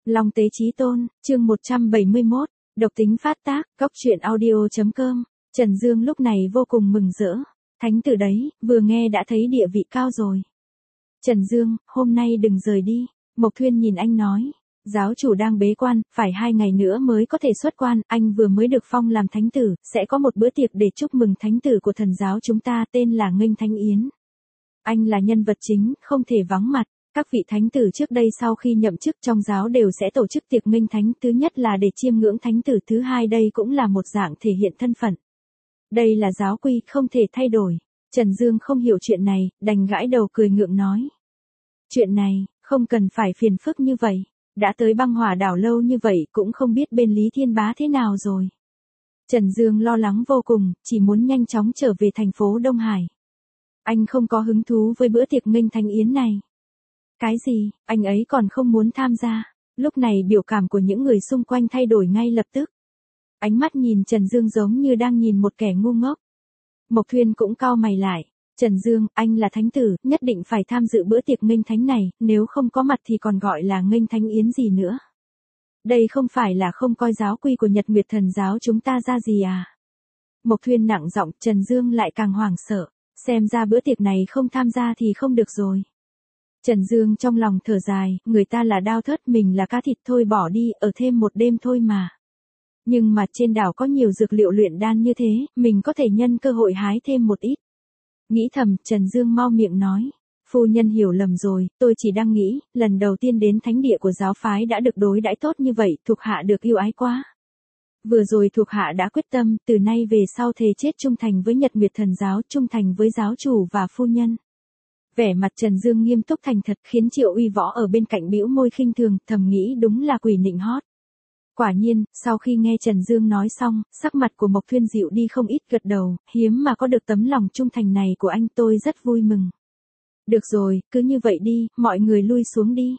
Long Tế Chí Tôn, chương 171, độc tính phát tác, góc truyện audio.com. Trần Dương lúc này vô cùng mừng rỡ. Thánh tử đấy, vừa nghe đã thấy địa vị cao rồi. Trần Dương, hôm nay đừng rời đi. Mộc Thuyên nhìn anh nói. Giáo chủ đang bế quan, phải 2 ngày nữa mới có thể xuất quan, anh vừa mới được phong làm thánh tử, sẽ có một bữa tiệc để chúc mừng thánh tử của thần giáo chúng ta tên là Nghênh Thánh Yến. Anh là nhân vật chính, không thể vắng mặt. Các vị thánh tử trước đây sau khi nhậm chức trong giáo đều sẽ tổ chức tiệc nghênh thánh, thứ nhất là để chiêm ngưỡng thánh tử, thứ hai đây cũng là một dạng thể hiện thân phận. Đây là giáo quy, không thể thay đổi. Trần Dương không hiểu chuyện này, đành gãi đầu cười ngượng nói. Chuyện này, không cần phải phiền phức như vậy. Đã tới băng hỏa đảo lâu như vậy cũng không biết bên Lý Thiên Bá thế nào rồi. Trần Dương lo lắng vô cùng, chỉ muốn nhanh chóng trở về thành phố Đông Hải. Anh không có hứng thú với bữa tiệc nghênh thánh yến này. Cái gì, anh ấy còn không muốn tham gia. Lúc này biểu cảm của những người xung quanh thay đổi ngay lập tức. Ánh mắt nhìn Trần Dương giống như đang nhìn một kẻ ngu ngốc. Mộc Thuyên cũng cau mày lại. Trần Dương, anh là thánh tử, nhất định phải tham dự bữa tiệc nghênh thánh này, nếu không có mặt thì còn gọi là nghênh thánh yến gì nữa. Đây không phải là không coi giáo quy của Nhật Nguyệt Thần giáo chúng ta ra gì à? Mộc Thuyên nặng giọng, Trần Dương lại càng hoảng sợ. Xem ra bữa tiệc này không tham gia thì không được rồi. Trần Dương trong lòng thở dài, người ta là Đao Thất, mình là cá thịt, thôi bỏ đi, ở thêm một đêm thôi mà. Nhưng mà trên đảo có nhiều dược liệu luyện đan như thế, mình có thể nhân cơ hội hái thêm một ít. Nghĩ thầm, Trần Dương mau miệng nói. Phu nhân hiểu lầm rồi, tôi chỉ đang nghĩ, lần đầu tiên đến thánh địa của giáo phái đã được đối đãi tốt như vậy, thuộc hạ được yêu ái quá. Vừa rồi thuộc hạ đã quyết tâm, từ nay về sau thề chết trung thành với Nhật Nguyệt Thần giáo, trung thành với giáo chủ và phu nhân. Vẻ mặt Trần Dương nghiêm túc thành thật khiến Triệu Uy Võ ở bên cạnh bĩu môi khinh thường, thầm nghĩ đúng là quỷ nịnh hót. Quả nhiên, sau khi nghe Trần Dương nói xong, sắc mặt của Mộc Thuyên dịu đi không ít, gật đầu, hiếm mà có được tấm lòng trung thành này của anh, tôi rất vui mừng. Được rồi, cứ như vậy đi, mọi người lui xuống đi.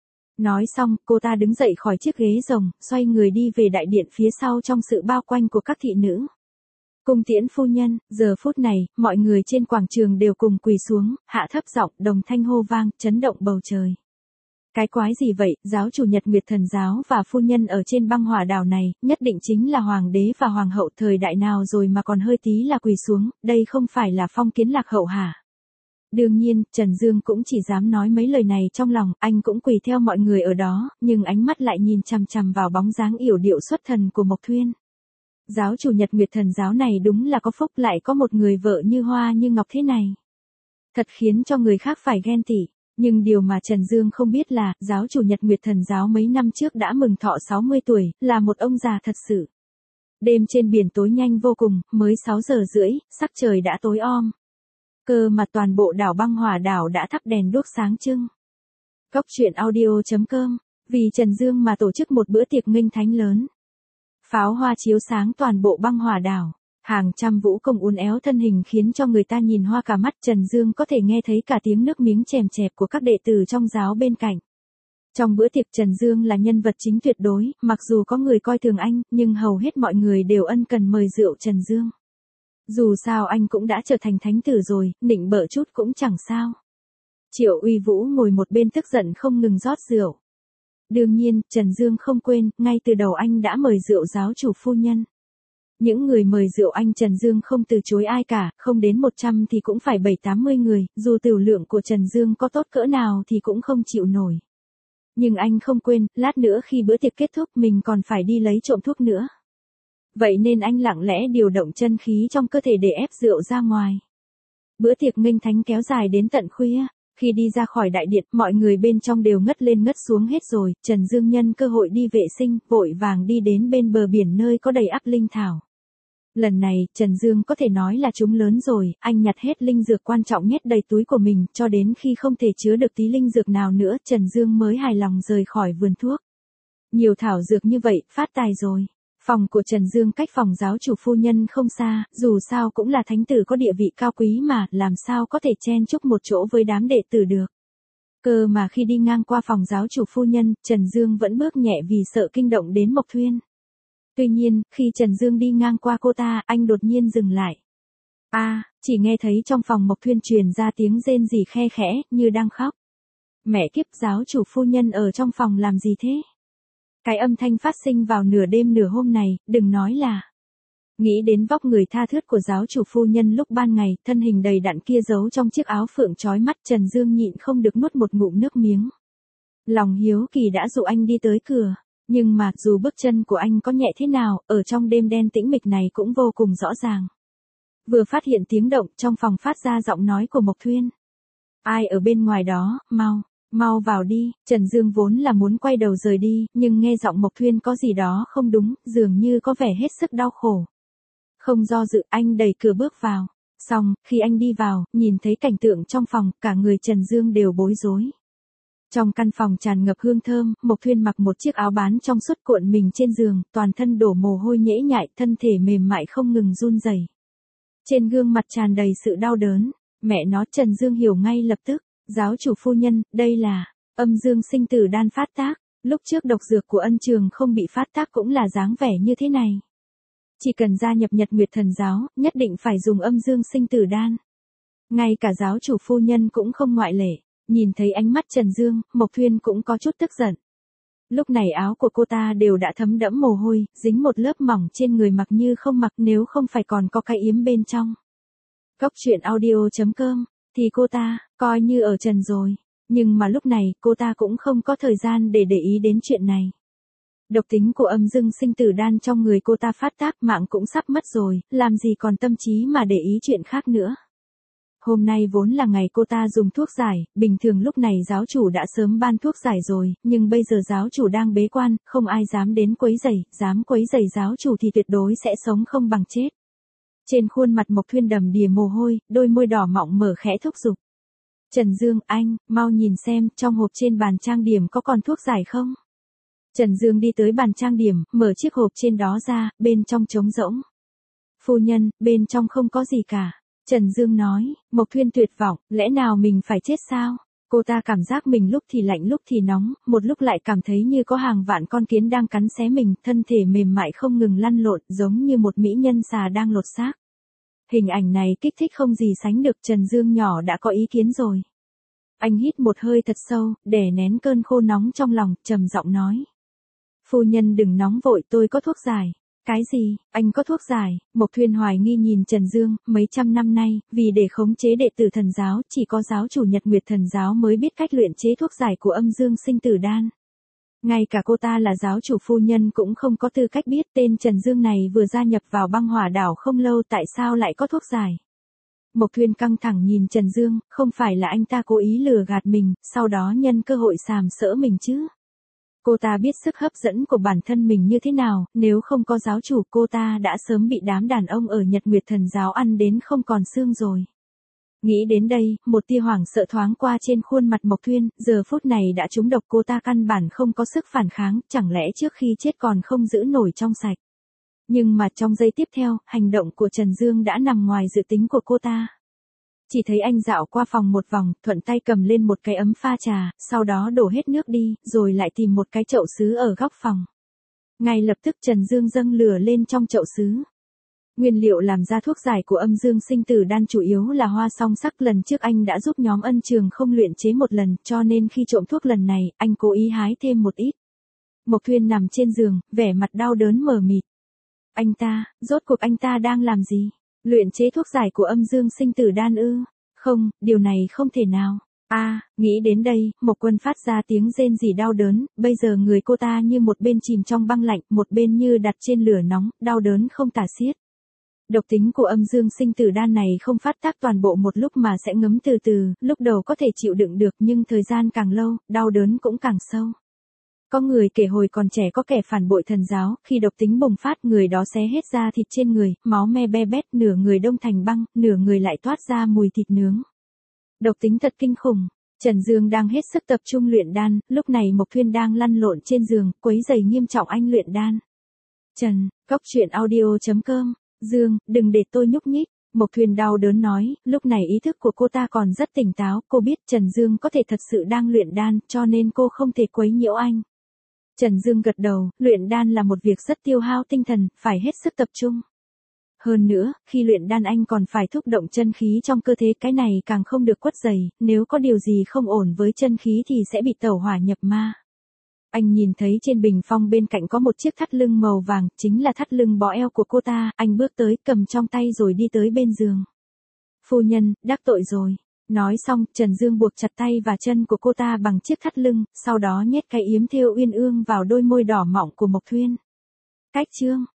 Nói xong, cô ta đứng dậy khỏi chiếc ghế rồng, xoay người đi về đại điện phía sau trong sự bao quanh của các thị nữ. Cung tiễn phu nhân, giờ phút này, mọi người trên quảng trường đều cùng quỳ xuống, hạ thấp giọng, đồng thanh hô vang, chấn động bầu trời. Cái quái gì vậy, giáo chủ Nhật Nguyệt Thần giáo và phu nhân ở trên băng hỏa đảo này, nhất định chính là hoàng đế và hoàng hậu thời đại nào rồi mà còn hơi tí là quỳ xuống, đây không phải là phong kiến lạc hậu hả? Đương nhiên, Trần Dương cũng chỉ dám nói mấy lời này trong lòng, anh cũng quỳ theo mọi người ở đó, nhưng ánh mắt lại nhìn chằm chằm vào bóng dáng yểu điệu xuất thần của Mộc Thuyên. Giáo chủ Nhật Nguyệt Thần giáo này đúng là có phúc, lại có một người vợ như hoa như ngọc thế này. Thật khiến cho người khác phải ghen tị. Nhưng điều mà Trần Dương không biết là, giáo chủ Nhật Nguyệt Thần giáo mấy năm trước đã mừng thọ 60 tuổi, là một ông già thật sự. Đêm trên biển tối nhanh vô cùng, mới 6 giờ rưỡi, sắc trời đã tối om. Cơ mà toàn bộ đảo băng hỏa đảo đã thắp đèn đuốc sáng trưng. Góc truyện audio.com, vì Trần Dương mà tổ chức một bữa tiệc nghênh thánh lớn. Pháo hoa chiếu sáng toàn bộ băng hỏa đảo. Hàng trăm vũ công uốn éo thân hình khiến cho người ta nhìn hoa cả mắt. Trần Dương có thể nghe thấy cả tiếng nước miếng chèm chẹp của các đệ tử trong giáo bên cạnh. Trong bữa tiệc Trần Dương là nhân vật chính tuyệt đối, mặc dù có người coi thường anh, nhưng hầu hết mọi người đều ân cần mời rượu Trần Dương. Dù sao anh cũng đã trở thành thánh tử rồi, nịnh bợ chút cũng chẳng sao. Triệu Uy Vũ ngồi một bên tức giận không ngừng rót rượu. Đương nhiên, Trần Dương không quên, ngay từ đầu anh đã mời rượu giáo chủ phu nhân. Những người mời rượu anh Trần Dương không từ chối ai cả, không đến 100 thì cũng phải 70-80 người, dù tửu lượng của Trần Dương có tốt cỡ nào thì cũng không chịu nổi. Nhưng anh không quên, lát nữa khi bữa tiệc kết thúc mình còn phải đi lấy trộm thuốc nữa. Vậy nên anh lặng lẽ điều động chân khí trong cơ thể để ép rượu ra ngoài. Bữa tiệc nghênh thánh kéo dài đến tận khuya. Khi đi ra khỏi đại điện, mọi người bên trong đều ngất lên ngất xuống hết rồi, Trần Dương nhân cơ hội đi vệ sinh, vội vàng đi đến bên bờ biển nơi có đầy ắp linh thảo. Lần này, Trần Dương có thể nói là trúng lớn rồi, anh nhặt hết linh dược quan trọng nhét đầy túi của mình, cho đến khi không thể chứa được tí linh dược nào nữa, Trần Dương mới hài lòng rời khỏi vườn thuốc. Nhiều thảo dược như vậy, phát tài rồi. Phòng của Trần Dương cách phòng giáo chủ phu nhân không xa, dù sao cũng là thánh tử có địa vị cao quý mà, làm sao có thể chen chúc một chỗ với đám đệ tử được. Cơ mà khi đi ngang qua phòng giáo chủ phu nhân, Trần Dương vẫn bước nhẹ vì sợ kinh động đến Mộc Thuyên. Tuy nhiên, khi Trần Dương đi ngang qua cô ta, anh đột nhiên dừng lại. Chỉ nghe thấy trong phòng Mộc Thuyên truyền ra tiếng rên rỉ khe khẽ, như đang khóc. Mẹ kiếp, giáo chủ phu nhân ở trong phòng làm gì thế? Cái âm thanh phát sinh vào nửa đêm nửa hôm này, đừng nói là. Nghĩ đến vóc người tha thướt của giáo chủ phu nhân lúc ban ngày, thân hình đầy đặn kia giấu trong chiếc áo phượng trói mắt, Trần Dương nhịn không được nuốt một ngụm nước miếng. Lòng hiếu kỳ đã dụ anh đi tới cửa, nhưng mà dù bước chân của anh có nhẹ thế nào, ở trong đêm đen tĩnh mịch này cũng vô cùng rõ ràng. Vừa phát hiện tiếng động, trong phòng phát ra giọng nói của Mộc Thuyên. Ai ở bên ngoài đó, mau vào đi. Trần Dương vốn là muốn quay đầu rời đi, nhưng nghe giọng Mộc Thuyên có gì đó không đúng, dường như có vẻ hết sức đau khổ. Không do dự, anh đẩy cửa bước vào. Xong, khi anh đi vào, nhìn thấy cảnh tượng trong phòng, cả người Trần Dương đều bối rối. Trong căn phòng tràn ngập hương thơm, Mộc Thuyên mặc một chiếc áo bán trong suốt cuộn mình trên giường, toàn thân đổ mồ hôi nhễ nhại, thân thể mềm mại không ngừng run rẩy. Trên gương mặt tràn đầy sự đau đớn. Mẹ nó, Trần Dương hiểu ngay lập tức. Giáo chủ phu nhân, đây là âm dương sinh tử đan phát tác. Lúc trước độc dược của Ân Trường không bị phát tác cũng là dáng vẻ như thế này. Chỉ cần gia nhập Nhật Nguyệt Thần Giáo, nhất định phải dùng âm dương sinh tử đan. Ngay cả giáo chủ phu nhân cũng không ngoại lệ. Nhìn thấy ánh mắt Trần Dương, Mộc Thuyên cũng có chút tức giận. Lúc này áo của cô ta đều đã thấm đẫm mồ hôi, dính một lớp mỏng trên người mặc như không mặc, nếu không phải còn có cái yếm bên trong. Cốc truyện audio.com, thì cô ta, coi như ở trần rồi. Nhưng mà lúc này, cô ta cũng không có thời gian để ý đến chuyện này. Độc tính của âm dương sinh tử đan trong người cô ta phát tác, mạng cũng sắp mất rồi, làm gì còn tâm trí mà để ý chuyện khác nữa. Hôm nay vốn là ngày cô ta dùng thuốc giải, bình thường lúc này giáo chủ đã sớm ban thuốc giải rồi, nhưng bây giờ giáo chủ đang bế quan, không ai dám đến quấy rầy, dám quấy rầy giáo chủ thì tuyệt đối sẽ sống không bằng chết. Trên khuôn mặt Mộc Thuyên đầm đìa mồ hôi, đôi môi đỏ mọng mở khẽ thúc giục. Trần Dương, anh, mau nhìn xem, trong hộp trên bàn trang điểm có còn thuốc giải không? Trần Dương đi tới bàn trang điểm, mở chiếc hộp trên đó ra, bên trong trống rỗng. Phu nhân, bên trong không có gì cả. Trần Dương nói. Mộc Thuyên tuyệt vọng, lẽ nào mình phải chết sao? Cô ta cảm giác mình lúc thì lạnh lúc thì nóng, một lúc lại cảm thấy như có hàng vạn con kiến đang cắn xé mình, thân thể mềm mại không ngừng lăn lộn, giống như một mỹ nhân xà đang lột xác. Hình ảnh này kích thích không gì sánh được, Trần Dương nhỏ đã có ý kiến rồi. Anh hít một hơi thật sâu, đè nén cơn khô nóng trong lòng, trầm giọng nói. Phu nhân đừng nóng vội, tôi có thuốc giải. Cái gì, anh có thuốc giải? Mộc Thuyên hoài nghi nhìn Trần Dương, mấy trăm năm nay, vì để khống chế đệ tử thần giáo, chỉ có giáo chủ Nhật Nguyệt Thần Giáo mới biết cách luyện chế thuốc giải của âm dương sinh tử đan. Ngay cả cô ta là giáo chủ phu nhân cũng không có tư cách biết, tên Trần Dương này vừa gia nhập vào băng hỏa đảo không lâu, tại sao lại có thuốc giải. Mộc Thuyên căng thẳng nhìn Trần Dương, không phải là anh ta cố ý lừa gạt mình, sau đó nhân cơ hội sàm sỡ mình chứ. Cô ta biết sức hấp dẫn của bản thân mình như thế nào, nếu không có giáo chủ cô ta đã sớm bị đám đàn ông ở Nhật Nguyệt Thần Giáo ăn đến không còn xương rồi. Nghĩ đến đây, một tia hoảng sợ thoáng qua trên khuôn mặt Mộc Thuyên, giờ phút này đã trúng độc, cô ta căn bản không có sức phản kháng, chẳng lẽ trước khi chết còn không giữ nổi trong sạch. Nhưng mà trong giây tiếp theo, hành động của Trần Dương đã nằm ngoài dự tính của cô ta. Chỉ thấy anh dạo qua phòng một vòng, thuận tay cầm lên một cái ấm pha trà, sau đó đổ hết nước đi, rồi lại tìm một cái chậu sứ ở góc phòng. Ngay lập tức Trần Dương dâng lửa lên trong chậu sứ. Nguyên liệu làm ra thuốc giải của âm dương sinh tử đan chủ yếu là hoa song sắc, lần trước anh đã giúp nhóm Ân Trường không luyện chế một lần, cho nên khi trộm thuốc lần này, anh cố ý hái thêm một ít. Mộc Thuyên nằm trên giường, vẻ mặt đau đớn mờ mịt. Anh ta, rốt cuộc anh ta đang làm gì? Luyện chế thuốc giải của âm dương sinh tử đan ư? Không, điều này không thể nào. Nghĩ đến đây, Mộc Quân phát ra tiếng rên rỉ đau đớn, bây giờ người cô ta như một bên chìm trong băng lạnh, một bên như đặt trên lửa nóng, đau đớn không tả xiết. Độc tính của âm dương sinh tử đan này không phát tác toàn bộ một lúc mà sẽ ngấm từ từ, lúc đầu có thể chịu đựng được nhưng thời gian càng lâu, đau đớn cũng càng sâu. Có người kể hồi còn trẻ có kẻ phản bội thần giáo, khi độc tính bùng phát người đó xé hết da thịt trên người, máu me be bét, nửa người đông thành băng, nửa người lại toát ra mùi thịt nướng. Độc tính thật kinh khủng. Trần Dương đang hết sức tập trung luyện đan, lúc này Mộc Thuyên đang lăn lộn trên giường, quấy rầy nghiêm trọng anh luyện đan. Cốc truyện audio.com, Dương, đừng để tôi nhúc nhích. Mộc Thuyên đau đớn nói, lúc này ý thức của cô ta còn rất tỉnh táo, cô biết Trần Dương có thể thật sự đang luyện đan, cho nên cô không thể quấy nhiễu anh. Trần Dương gật đầu, luyện đan là một việc rất tiêu hao tinh thần, phải hết sức tập trung. Hơn nữa, khi luyện đan anh còn phải thúc động chân khí trong cơ thể, cái này càng không được quất dày, nếu có điều gì không ổn với chân khí thì sẽ bị tẩu hỏa nhập ma. Anh nhìn thấy trên bình phong bên cạnh có một chiếc thắt lưng màu vàng, chính là thắt lưng bó eo của cô ta, anh bước tới cầm trong tay rồi đi tới bên giường. Phu nhân, đắc tội rồi. Nói xong, Trần Dương buộc chặt tay và chân của cô ta bằng chiếc thắt lưng, sau đó nhét cái yếm thêu uyên ương vào đôi môi đỏ mọng của Mộc Thuyên. Cách chương